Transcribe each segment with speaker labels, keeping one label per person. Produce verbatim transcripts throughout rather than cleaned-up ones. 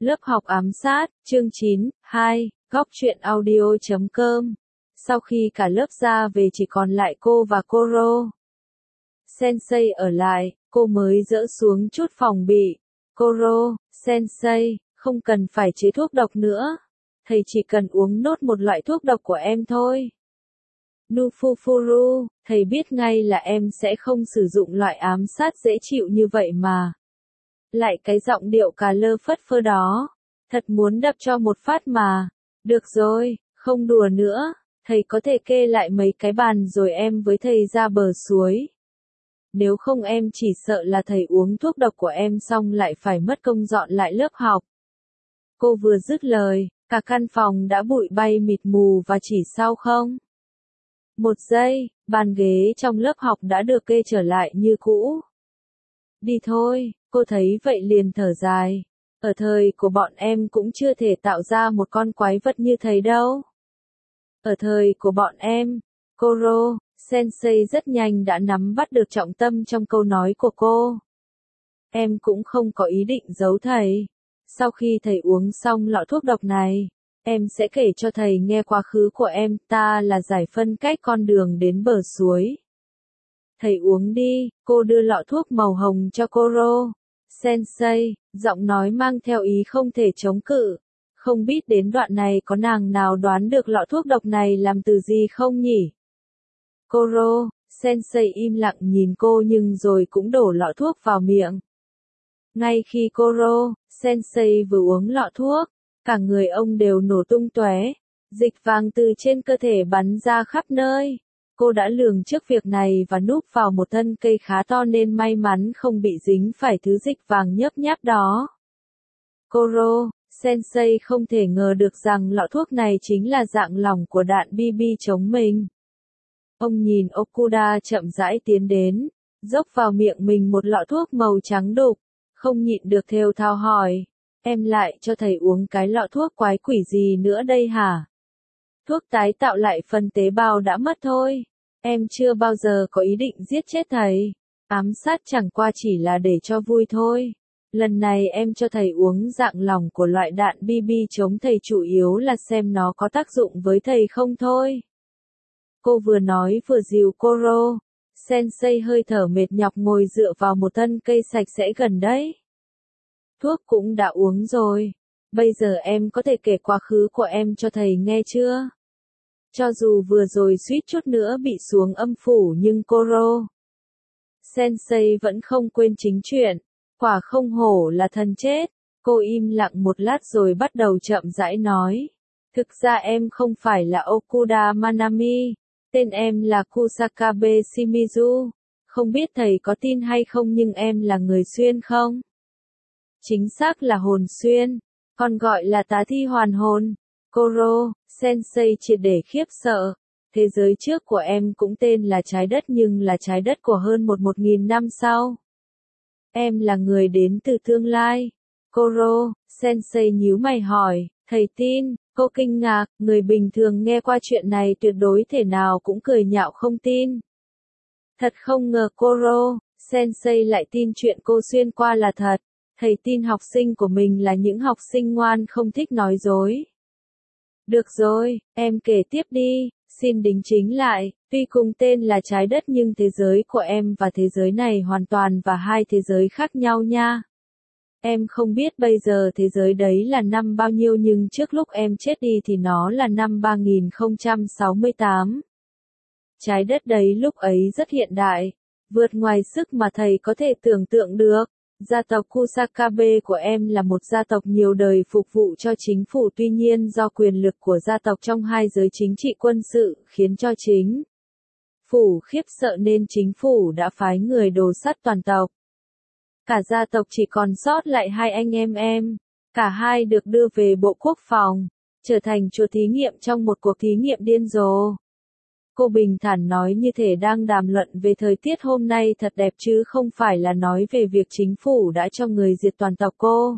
Speaker 1: Lớp học ám sát, chương chín, hai, góc truyện audio chấm com. Sau khi cả lớp ra về chỉ còn lại cô và Koro Sensei ở lại, cô mới dỡ xuống chút phòng bị. Koro Sensei, không cần phải chế thuốc độc nữa. Thầy chỉ cần uống nốt một loại thuốc độc của em thôi. Nufufuru, thầy biết ngay là em sẽ không sử dụng loại ám sát dễ chịu như vậy mà. Lại cái giọng điệu cà lơ phất phơ đó. Thật muốn đập cho một phát mà. Được rồi, không đùa nữa. Thầy có thể kê lại mấy cái bàn rồi em với thầy ra bờ suối. Nếu không em chỉ sợ là thầy uống thuốc độc của em xong lại phải mất công dọn lại lớp học. Cô vừa dứt lời, cả căn phòng đã bụi bay mịt mù và chỉ sau không một giây, bàn ghế trong lớp học đã được kê trở lại như cũ. Đi thôi, cô thấy vậy liền thở dài. Ở thời của bọn em cũng chưa thể tạo ra một con quái vật như thầy đâu. Ở thời của bọn em, Koro Sensei rất nhanh đã nắm bắt được trọng tâm trong câu nói của cô. Em cũng không có ý định giấu thầy. Sau khi thầy uống xong lọ thuốc độc này, em sẽ kể cho thầy nghe quá khứ của em, ta là giải phân cách con đường đến bờ suối. Thầy uống đi, cô đưa lọ thuốc màu hồng cho Koro Sensei, giọng nói mang theo ý không thể chống cự. Không biết đến đoạn này có nàng nào đoán được lọ thuốc độc này làm từ gì không nhỉ? Koro Sensei im lặng nhìn cô nhưng rồi cũng đổ lọ thuốc vào miệng. Ngay khi Koro Sensei vừa uống lọ thuốc, cả người ông đều nổ tung tóe, dịch vàng từ trên cơ thể bắn ra khắp nơi. Cô đã lường trước việc này và núp vào một thân cây khá to nên may mắn không bị dính phải thứ dịch vàng nhớp nháp đó. Koro Sensei không thể ngờ được rằng lọ thuốc này chính là dạng lỏng của đạn bê bê chống mình. Ông nhìn Okuda chậm rãi tiến đến, dốc vào miệng mình một lọ thuốc màu trắng đục, không nhịn được thều thào hỏi, em lại cho thầy uống cái lọ thuốc quái quỷ gì nữa đây hả? Thuốc tái tạo lại phần tế bào đã mất thôi, em chưa bao giờ có ý định giết chết thầy, ám sát chẳng qua chỉ là để cho vui thôi. Lần này em cho thầy uống dạng lỏng của loại đạn bê bê chống thầy chủ yếu là xem nó có tác dụng với thầy không thôi. Cô vừa nói vừa dìu Koro Sensei hơi thở mệt nhọc ngồi dựa vào một thân cây sạch sẽ gần đấy. Thuốc cũng đã uống rồi. Bây giờ em có thể kể quá khứ của em cho thầy nghe chưa? Cho dù vừa rồi suýt chút nữa bị xuống âm phủ nhưng Koro Sensei vẫn không quên chính chuyện. Quả không hổ là thần chết. Cô im lặng một lát rồi bắt đầu chậm rãi nói. Thực ra em không phải là Okuda Manami. Tên em là Kusakabe Shimizu. Không biết thầy có tin hay không nhưng em là người xuyên không? Chính xác là hồn xuyên. Còn gọi là tá thi hoàn hồn. Koro Sensei triệt để khiếp sợ. Thế giới trước của em cũng tên là trái đất nhưng là trái đất của hơn một một nghìn năm sau. Em là người đến từ tương lai. Koro Sensei nhíu mày hỏi, thầy tin? Cô kinh ngạc, người bình thường nghe qua chuyện này tuyệt đối thể nào cũng cười nhạo không tin. Thật không ngờ Koro Sensei lại tin chuyện cô xuyên qua là thật. Thầy tin học sinh của mình là những học sinh ngoan không thích nói dối. Được rồi, em kể tiếp đi, xin đính chính lại, tuy cùng tên là trái đất nhưng thế giới của em và thế giới này hoàn toàn và hai thế giới khác nhau nha. Em không biết bây giờ thế giới đấy là năm bao nhiêu nhưng trước lúc em chết đi thì nó là năm ba nghìn không trăm sáu mươi tám. Trái đất đấy lúc ấy rất hiện đại, vượt ngoài sức mà thầy có thể tưởng tượng được. Gia tộc Kusakabe của em là một gia tộc nhiều đời phục vụ cho chính phủ tuy nhiên do quyền lực của gia tộc trong hai giới chính trị quân sự khiến cho chính phủ khiếp sợ nên chính phủ đã phái người đồ sắt toàn tộc. Cả gia tộc chỉ còn sót lại hai anh em em, cả hai được đưa về Bộ Quốc phòng, trở thành chuột thí nghiệm trong một cuộc thí nghiệm điên rồ. Cô bình thản nói như thể đang đàm luận về thời tiết hôm nay thật đẹp chứ không phải là nói về việc chính phủ đã cho người diệt toàn tộc cô.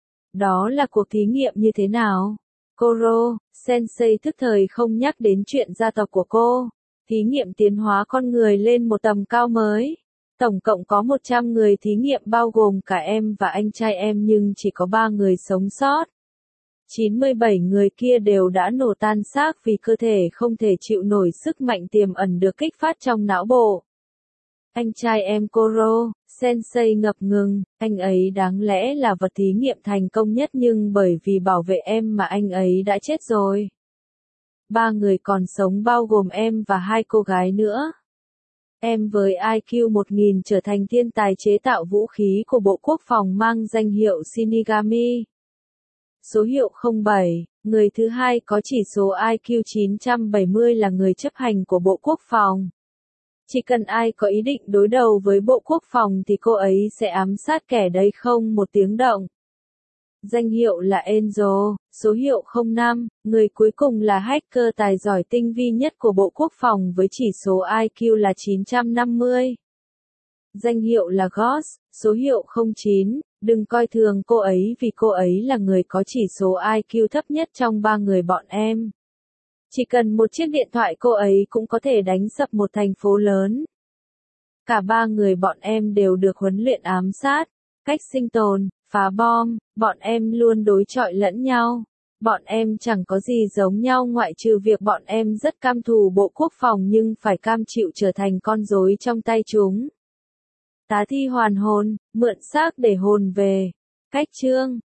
Speaker 1: Đó là cuộc thí nghiệm như thế nào? Koro Sensei thức thời không nhắc đến chuyện gia tộc của cô. Thí nghiệm tiến hóa con người lên một tầm cao mới. Tổng cộng có một trăm người thí nghiệm bao gồm cả em và anh trai em nhưng chỉ có ba người sống sót. chín mươi bảy người kia đều đã nổ tan xác vì cơ thể không thể chịu nổi sức mạnh tiềm ẩn được kích phát trong não bộ. Anh trai em Koro, Sensei ngập ngừng, anh ấy đáng lẽ là vật thí nghiệm thành công nhất nhưng bởi vì bảo vệ em mà anh ấy đã chết rồi. Ba người còn sống bao gồm em và hai cô gái nữa. Em với i kiu một nghìn trở thành thiên tài chế tạo vũ khí của Bộ Quốc phòng mang danh hiệu Shinigami. Số hiệu không bảy, người thứ hai có chỉ số i kiu chín trăm bảy mươi là người chấp hành của Bộ Quốc phòng. Chỉ cần ai có ý định đối đầu với Bộ Quốc phòng thì cô ấy sẽ ám sát kẻ đấy không một tiếng động. Danh hiệu là Angel, số hiệu không năm, người cuối cùng là hacker tài giỏi tinh vi nhất của Bộ Quốc phòng với chỉ số i kiu là chín trăm năm mươi. Danh hiệu là Ghost, số hiệu không chín, đừng coi thường cô ấy vì cô ấy là người có chỉ số i kiu thấp nhất trong ba người bọn em. Chỉ cần một chiếc điện thoại cô ấy cũng có thể đánh sập một thành phố lớn. Cả ba người bọn em đều được huấn luyện ám sát, cách sinh tồn, phá bom, bọn em luôn đối chọi lẫn nhau. Bọn em chẳng có gì giống nhau ngoại trừ việc bọn em rất cam thù Bộ Quốc phòng nhưng phải cam chịu trở thành con rối trong tay chúng. Tá thi hoàn hồn, mượn xác để hồn về. Cách chương